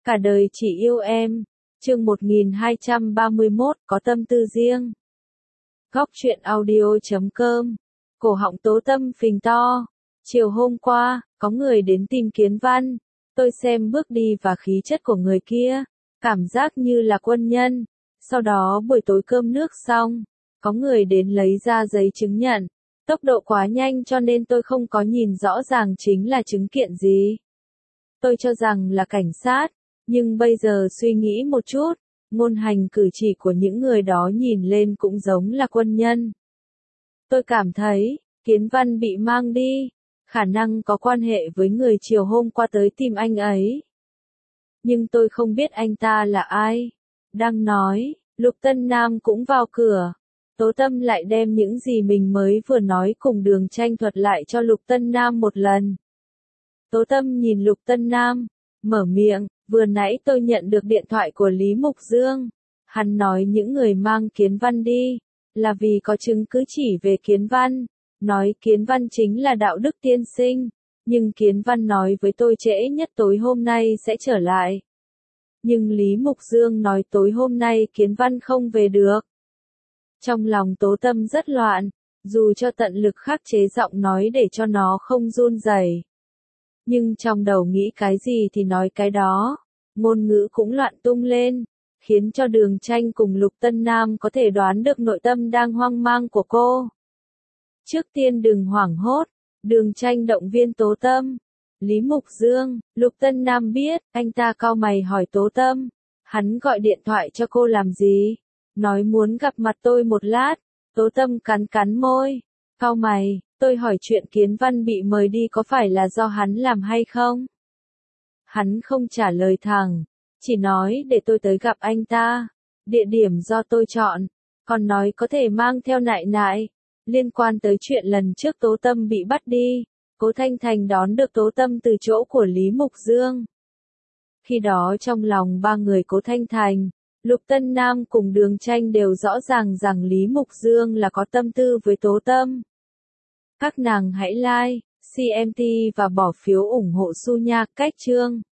Cả đời chỉ yêu em. Chương 1231, có tâm tư riêng. Góc truyện audio.com. Cổ họng Tố Tâm phình to. Chiều hôm qua, có người đến tìm Kiến Văn. Tôi xem bước đi và khí chất của người kia, cảm giác như là quân nhân. Sau đó buổi tối cơm nước xong, có người đến lấy ra giấy chứng nhận. Tốc độ quá nhanh cho nên tôi không có nhìn rõ ràng chính là chứng kiện gì. Tôi cho rằng là cảnh sát, nhưng bây giờ suy nghĩ một chút, ngôn hành cử chỉ của những người đó nhìn lên cũng giống là quân nhân. Tôi cảm thấy, Kiến Văn bị mang đi, khả năng có quan hệ với người chiều hôm qua tới tìm anh ấy. Nhưng tôi không biết anh ta là ai. Đang nói, Lục Tân Nam cũng vào cửa. Tố Tâm lại đem những gì mình mới vừa nói cùng Đường Tranh thuật lại cho Lục Tân Nam một lần. Tố Tâm nhìn Lục Tân Nam, mở miệng, vừa nãy tôi nhận được điện thoại của Lý Mục Dương. Hắn nói những người mang Kiến Văn đi, là vì có chứng cứ chỉ về Kiến Văn. Nói Kiến Văn chính là đạo đức tiên sinh, nhưng Kiến Văn nói với tôi trễ nhất tối hôm nay sẽ trở lại. Nhưng Lý Mục Dương nói tối hôm nay Kiến Văn không về được. Trong lòng Tố Tâm rất loạn, dù cho tận lực khắc chế giọng nói để cho nó không run rẩy. Nhưng trong đầu nghĩ cái gì thì nói cái đó, ngôn ngữ cũng loạn tung lên, khiến cho Đường Tranh cùng Lục Tân Nam có thể đoán được nội tâm đang hoang mang của cô. Trước tiên đừng hoảng hốt, Đường Tranh động viên Tố Tâm. Lý Mục Dương, Lục Tân Nam biết, anh ta cau mày hỏi Tố Tâm, hắn gọi điện thoại cho cô làm gì? Nói muốn gặp mặt tôi một lát. Tố Tâm cắn cắn môi, cau mày, tôi hỏi chuyện Kiến Văn bị mời đi có phải là do hắn làm hay không? Hắn không trả lời thẳng, chỉ nói để tôi tới gặp anh ta, địa điểm do tôi chọn, còn nói có thể mang theo nại nại. Liên quan tới chuyện lần trước Tố Tâm bị bắt đi, Cố Thanh Thành đón được Tố Tâm từ chỗ của Lý Mục Dương. Khi đó trong lòng ba người Cố Thanh Thành, Lục Tân Nam cùng Đường Tranh đều rõ ràng rằng Lý Mục Dương là có tâm tư với Tố Tâm. Các nàng hãy like, CMT và bỏ phiếu ủng hộ Su Nha cách chương.